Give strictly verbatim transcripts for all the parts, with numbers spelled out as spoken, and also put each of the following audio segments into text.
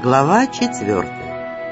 Глава четвертая.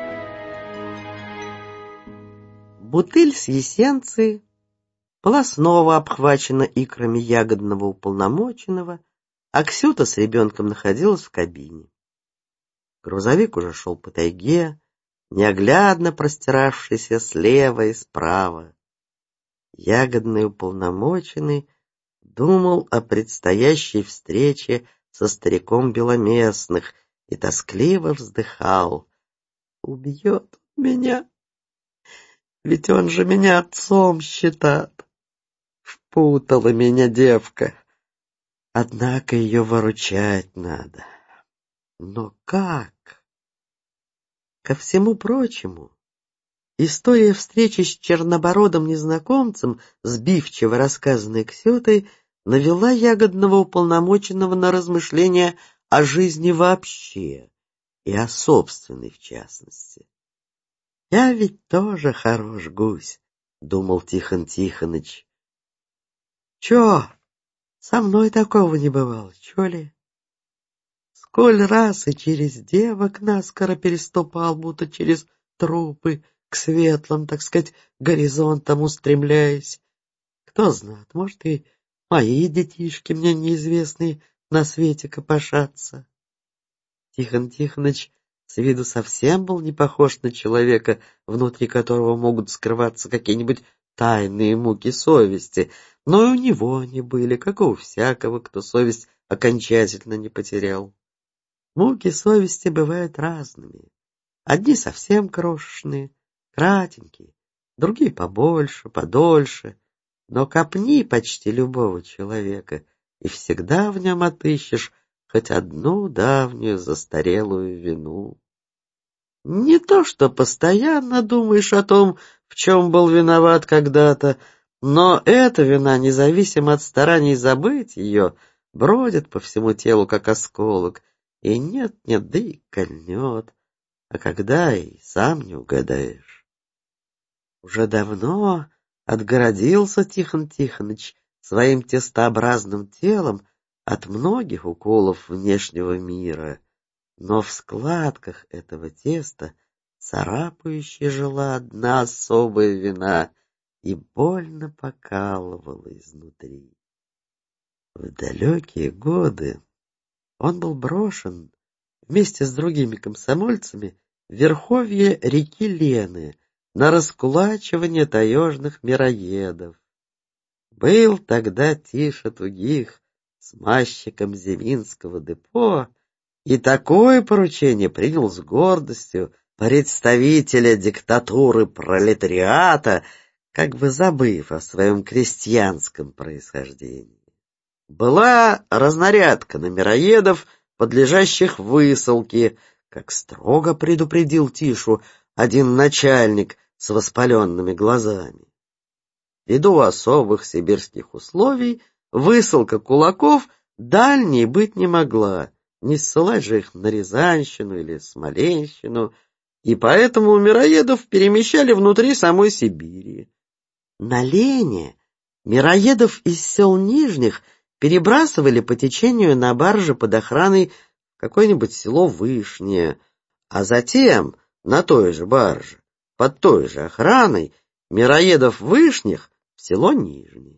Бутыль с эссенцией была снова обхвачена икрами ягодного уполномоченного, а Ксюта с ребенком находилась в кабине. Грузовик уже шел по тайге, неоглядно простиравшийся слева и справа. Ягодный уполномоченный думал о предстоящей встрече со стариком Беломестных и тоскливо вздыхал. «Убьет меня, ведь он же меня отцом считает. Впутала меня девка, однако ее выручать надо. Но как?» Ко всему прочему, история встречи с чернобородым незнакомцем, сбивчиво рассказанной Ксютой, навела ягодного уполномоченного на размышления о жизни вообще и о собственной в частности. «Я ведь тоже хорош гусь», — думал Тихон Тихоныч. «Чё, со мной такого не бывало, чё ли? Сколь раз и через девок наскоро переступал, будто через трупы, к светлым, так сказать, горизонтам устремляясь. Кто знает, может, и мои детишки мне неизвестные на свете копошатся». Тихон Тихоныч с виду совсем был не похож на человека, внутри которого могут скрываться какие-нибудь тайные муки совести, но и у него они были, как и у всякого, кто совесть окончательно не потерял. Муки совести бывают разными. Одни совсем крошечные, кратенькие, другие побольше, подольше, но копни почти любого человека, и всегда в нем отыщешь хоть одну давнюю застарелую вину. Не то, что постоянно думаешь о том, в чем был виноват когда-то, но эта вина, независимо от стараний забыть ее, бродит по всему телу, как осколок, и нет-нет, да и кольнет, а когда и сам не угадаешь. Уже давно отгородился Тихон Тихоныч своим тестообразным телом от многих уколов внешнего мира, но в складках этого теста царапающе жила одна особая вина и больно покалывала изнутри. В далекие годы он был брошен вместе с другими комсомольцами в верховье реки Лены на раскулачивание таежных мироедов. Был тогда Тиша Тугих смазчиком Зиминского депо, и такое поручение принял с гордостью представителя диктатуры пролетариата, как бы забыв о своем крестьянском происхождении. Была разнарядка на мироедов, подлежащих высылке, как строго предупредил Тишу один начальник с воспаленными глазами. Ввиду особых сибирских условий высылка кулаков дальней быть не могла, не ссылать же их на Рязанщину или Смоленщину, и поэтому мироедов перемещали внутри самой Сибири. На Лене мироедов из сел Нижних перебрасывали по течению на барже под охраной в какое-нибудь село Вышнее, а затем на той же барже, под той же охраной, мироедов Вышних в село Нижнее.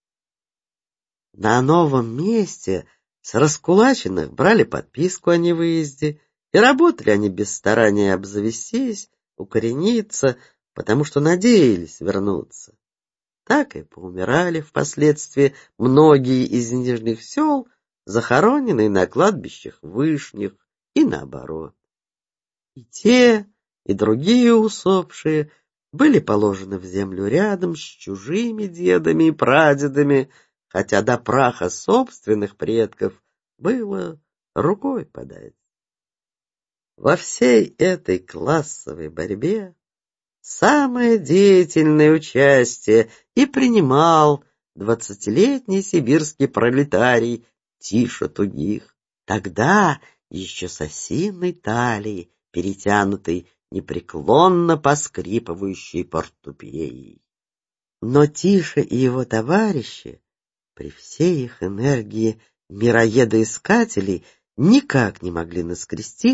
На новом месте с раскулаченных брали подписку о невыезде, и работали они без старания обзавестись, укорениться, потому что надеялись вернуться. Так и поумирали впоследствии многие из нижних сел, захороненные на кладбищах Вышних, и наоборот. И те, и другие усопшие были положены в землю рядом с чужими дедами и прадедами, хотя до праха собственных предков было рукой подать. Во всей этой классовой борьбе самое деятельное участие и принимал двадцатилетний сибирский пролетарий Тиша Тугих, тогда еще с осиной талией, перетянутой непреклонно поскрипывающей портупеей. Но Тиша и его товарищи, при всей их энергии мироедоискателей, никак не могли наскрести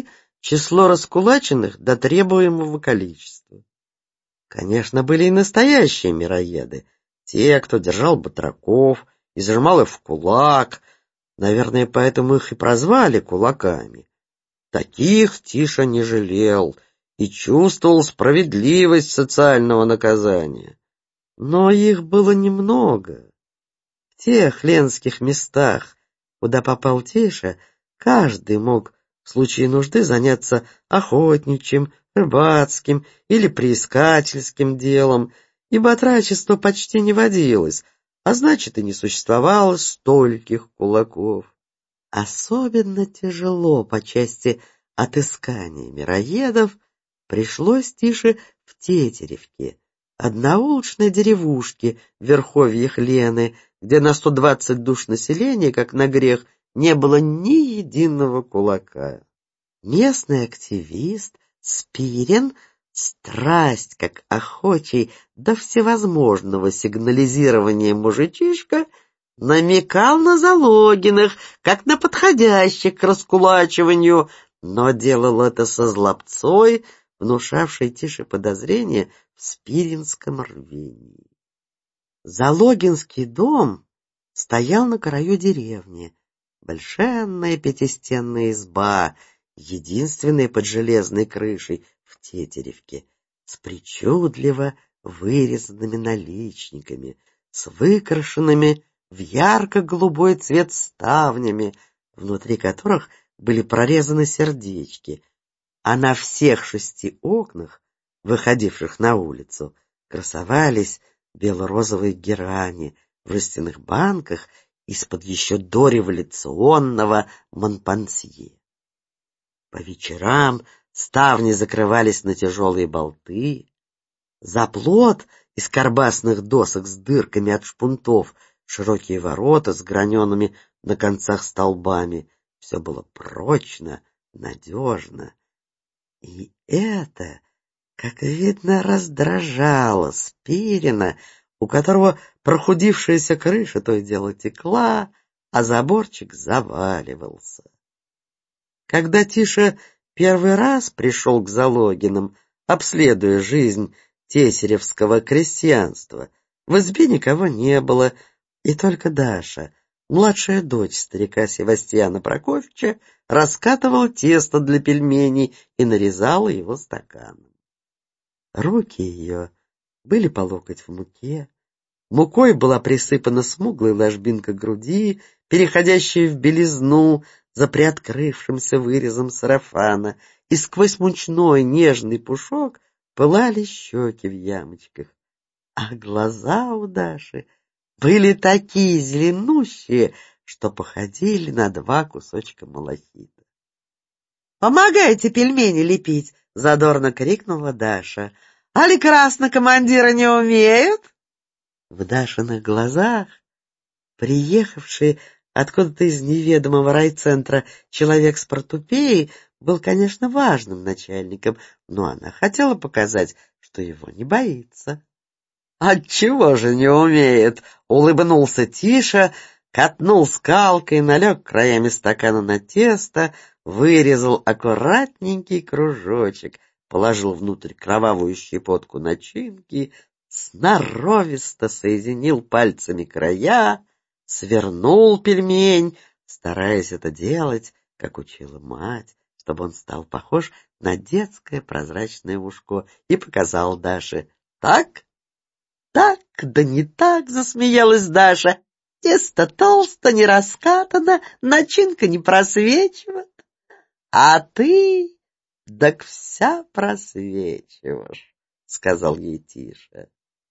число раскулаченных до требуемого количества. Конечно, были и настоящие мироеды, те, кто держал батраков и зажимал их в кулак. Наверное, поэтому их и прозвали кулаками. Таких Тиша не жалел и чувствовал справедливость социального наказания. Но их было немного. В тех ленских местах, куда попал Тиша, каждый мог в случае нужды заняться охотничьим, рыбацким или приискательским делом, ибо отрочества почти не водилось, а значит и не существовало стольких кулаков. Особенно тяжело по части отыскания мироедов пришлось Тише в Тетеревке, одноулочной деревушке в верховьях Лены, где на сто двадцать душ населения, как на грех, не было ни единого кулака. Местный активист Спирин, страсть как охочий до всевозможного сигнализирования мужичишка, намекал на Залогиных, как на подходящих к раскулачиванию, но делал это со злобцой, внушавшей Тише подозрения в спиринском рвении. Залогинский дом стоял на краю деревни, большенная пятистенная изба, единственная под железной крышей в Тетеревке, с причудливо вырезанными наличниками, с выкрашенными в ярко-голубой цвет ставнями, внутри которых были прорезаны сердечки, а на всех шести окнах, выходивших на улицу, красовались бело-розовые герани в жестяных банках из-под еще дореволюционного Монпансье. По вечерам ставни закрывались на тяжелые болты, за плот из карбасных досок с дырками от шпунтов, широкие ворота с граненными на концах столбами. Все было прочно, надежно. И это, как видно, раздражало Спирина, у которого прохудившаяся крыша то и дело текла, а заборчик заваливался. Когда Тиша первый раз пришел к Залогиным, обследуя жизнь тесеревского крестьянства, в избе никого не было, и только Даша, младшая дочь старика Севастьяна Прокофьевича, раскатывала тесто для пельменей и нарезала его стаканом. Руки ее были по локоть в муке, мукой была присыпана смуглая ложбинка груди, переходящая в белизну за приоткрывшимся вырезом сарафана, и сквозь мучной нежный пушок пылали щеки в ямочках. А глаза у Даши были такие зеленущие, что походили на два кусочка малахита. «Помогайте пельмени лепить!» — задорно крикнула Даша. «Али краснокомандира не умеют?» В Дашиных глазах, приехавший откуда-то из неведомого райцентра человек с портупеей, был, конечно, важным начальником, но она хотела показать, что его не боится. «Отчего же не умеет?» — улыбнулся Тиша, катнул скалкой, налег краями стакана на тесто, вырезал аккуратненький кружочек, положил внутрь кровавую щепотку начинки, сноровисто соединил пальцами края, свернул пельмень, стараясь это делать, как учила мать, чтобы он стал похож на детское прозрачное ушко, и показал Даше. «Так? Так, да не так!» — засмеялась Даша. «Тесто толсто, не раскатано, начинка не просвечивает. А ты, так вся просвечиваешь», — сказал ей Тиша.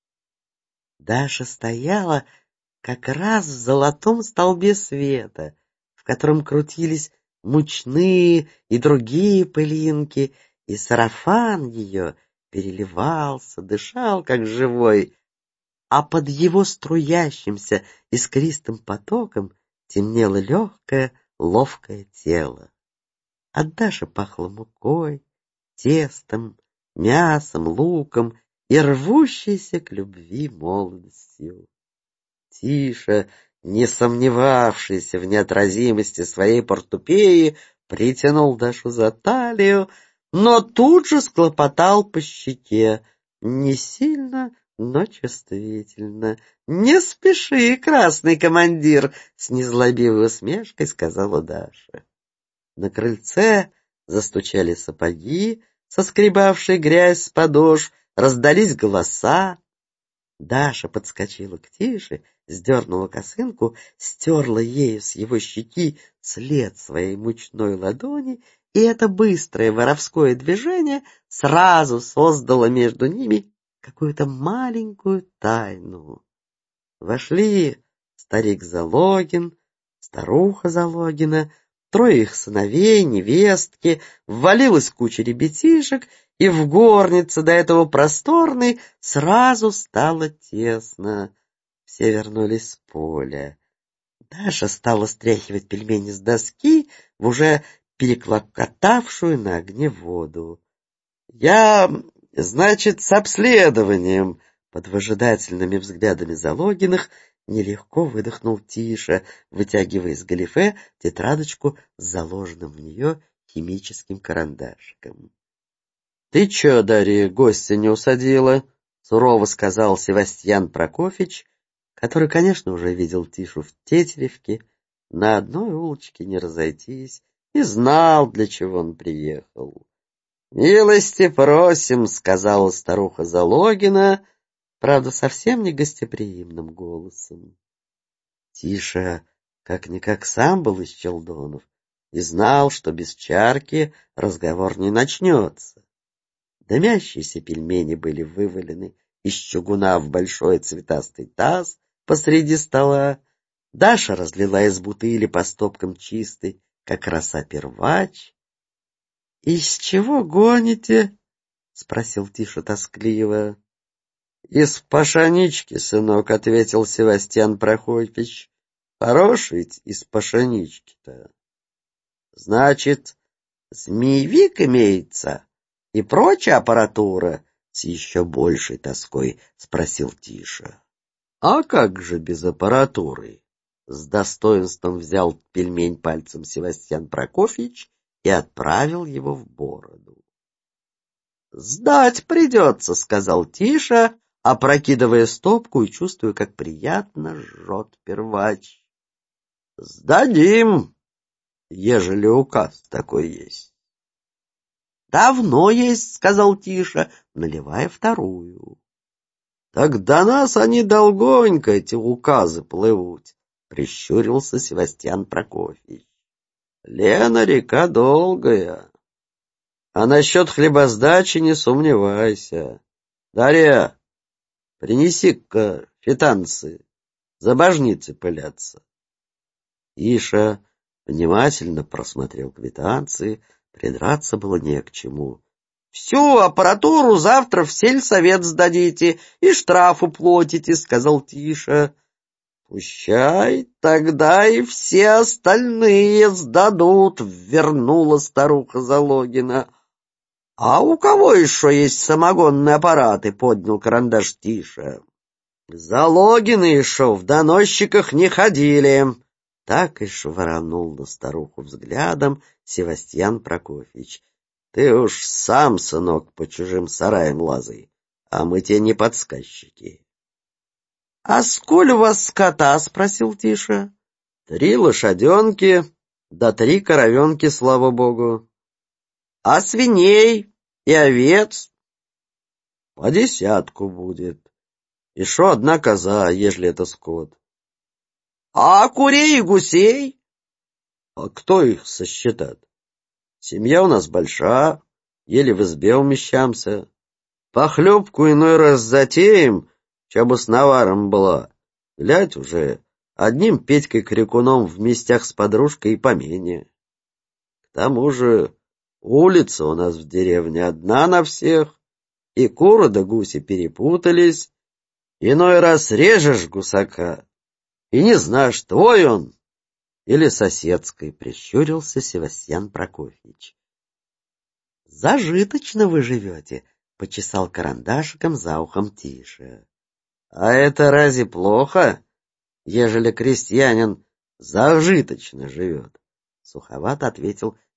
Даша стояла как раз в золотом столбе света, в котором крутились мучные и другие пылинки, и сарафан ее переливался, дышал как живой, а под его струящимся искристым потоком темнело легкое, ловкое тело. От Даши пахло мукой, тестом, мясом, луком и рвущейся к любви молодостью. Тиша, не сомневавшийся в неотразимости своей портупеи, притянул Дашу за талию, но тут же склопотал по щеке, не сильно, но чувствительно. — Не спеши, красный командир, — с незлобивой усмешкой сказала Даша. На крыльце застучали сапоги, соскребавшие грязь с подошв, раздались голоса. Даша подскочила к Тише, сдернула косынку, стерла ею с его щеки след своей мучной ладони, и это быстрое воровское движение сразу создало между ними какую-то маленькую тайну. Вошли старик Залогин, старуха Залогина, трое их сыновей, невестки, ввалилась куча ребятишек, и в горнице, до этого просторной, сразу стало тесно. Все вернулись с поля. Даша стала стряхивать пельмени с доски в уже переклокотавшую на огне воду. — Я, значит, с обследованием, — под выжидательными взглядами Залогиных нелегко выдохнул Тиша, вытягивая из галифе тетрадочку с заложенным в нее химическим карандашиком. — Ты че, Дарья, гостя не усадила? — сурово сказал Севастьян Прокофьевич, который, конечно, уже видел Тишу в Тетеревке, на одной улочке не разойтись, и знал, для чего он приехал. — Милости просим, — сказала старуха Залогина, правда, совсем не гостеприимным голосом. Тиша как-никак сам был из Челдонов и знал, что без чарки разговор не начнется. Дымящиеся пельмени были вывалены из чугуна в большой цветастый таз посреди стола. Даша разлила из бутыли по стопкам чистый, как роса, первач. — Из чего гоните? — спросил Тиша тоскливо. — Из пашанички, сынок, — ответил Севастьян Прокофьевич. — Хороший из пашанички-то. — Значит, змеевик имеется и прочая аппаратура? — с еще большей тоской спросил Тиша. — А как же без аппаратуры? — с достоинством взял пельмень пальцем Севастьян Прокофьевич и отправил его в бороду. — Сдать придется, — сказал Тиша, опрокидывая стопку и чувствуя, как приятно жжет первач. — Сдадим, ежели указ такой есть. — Давно есть, — сказал Тиша, наливая вторую. — Так до нас они долгонько, эти указы, плывут, — прищурился Севастьян Прокофьевич. — Лена река долгая. А насчет хлебосдачи не сомневайся. Дарья, принеси-ка фитанцы, забожницы пылятся. Иша внимательно просмотрел квитанции, придраться было не к чему. — Всю аппаратуру завтра в сельсовет сдадите и штраф уплатите, — сказал Тиша. — Пущай, тогда и все остальные сдадут, — вернула старуха Залогина. — А у кого еще есть самогонные аппараты? — поднял карандаш Тиша. — Залогины еще в доносчиках не ходили. Так и швырнул на старуху взглядом Севастьян Прокофьевич. — Ты уж сам, сынок, по чужим сараям лазай, а мы тебе не подсказчики. — А сколь у вас скота? — спросил Тиша. — Три лошаденки, да три коровенки, слава богу. — А свиней и овец? — По десятку будет. Еще одна коза, ежели это скот. — А курей и гусей? — А кто их сосчитает? Семья у нас большая, еле в избе умещаемся. Похлебку иной раз затеем, чтобы с наваром была. Глядь уже, одним Петькой-крикуном в местях с подружкой и помене. К тому же улица у нас в деревне одна на всех, и куры да гуси перепутались. Иной раз режешь гусака, и не знаешь, твой он или соседской, — прищурился Севастьян Прокофьевич. — Зажиточно вы живете, — почесал карандашиком за ухом Тиша. — А это разве плохо, ежели крестьянин зажиточно живет? — суховато ответил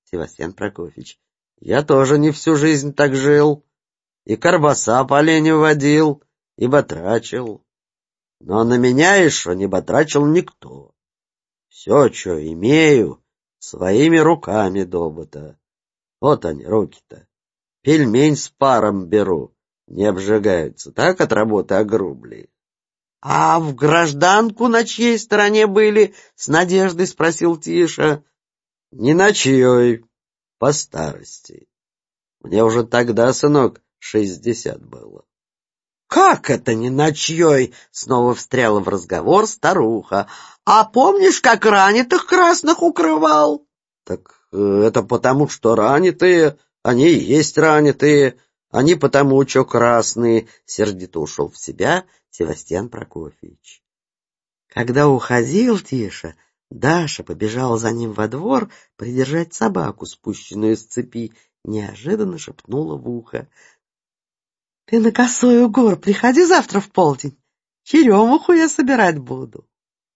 Севастьян Прокофьевич. Я тоже не всю жизнь так жил. И карбаса по оленю водил, и батрачил. Но на меня еще не батрачил никто. Все, что имею, своими руками добыто. Вот они, руки-то. Пельмень с паром беру, не обжигаются, так от работы огрубли. — А в гражданку на чьей стороне были? — с надеждой спросил Тиша. — Ни на чьей, по старости. Мне уже тогда, сынок, шестьдесят было. — Как это ни на чьей? — снова встряла в разговор старуха. — А помнишь, как ранитых красных укрывал? — Так э, это потому, что ранитые, они и есть ранитые, они потому, что красные, — сердито ушел в себя Севастьян Прокофьевич. Когда уходил Тиша, Даша побежала за ним во двор придержать собаку, спущенную с цепи, неожиданно шепнула в ухо: — Ты на Косой Угор приходи завтра в полдень, черемуху я собирать буду.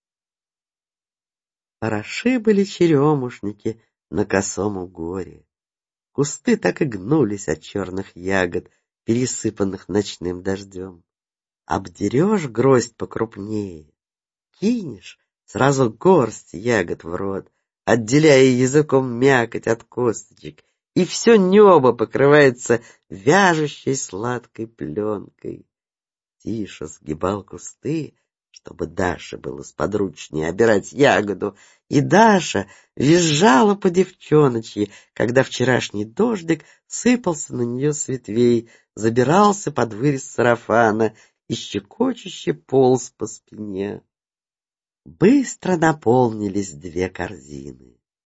Хороши были черемушники на Косом Угоре. Кусты так и гнулись от черных ягод, пересыпанных ночным дождем. Обдерешь гроздь покрупнее, кинешь сразу горсть ягод в рот, отделяя языком мякоть от косточек, и все небо покрывается вяжущей сладкой пленкой. Тиша сгибал кусты, чтобы Даше было сподручнее обирать ягоду, и Даша визжала по девчоночьи, когда вчерашний дождик сыпался на нее с ветвей, забирался под вырез сарафана и щекочуще полз по спине. Быстро наполнились две корзины.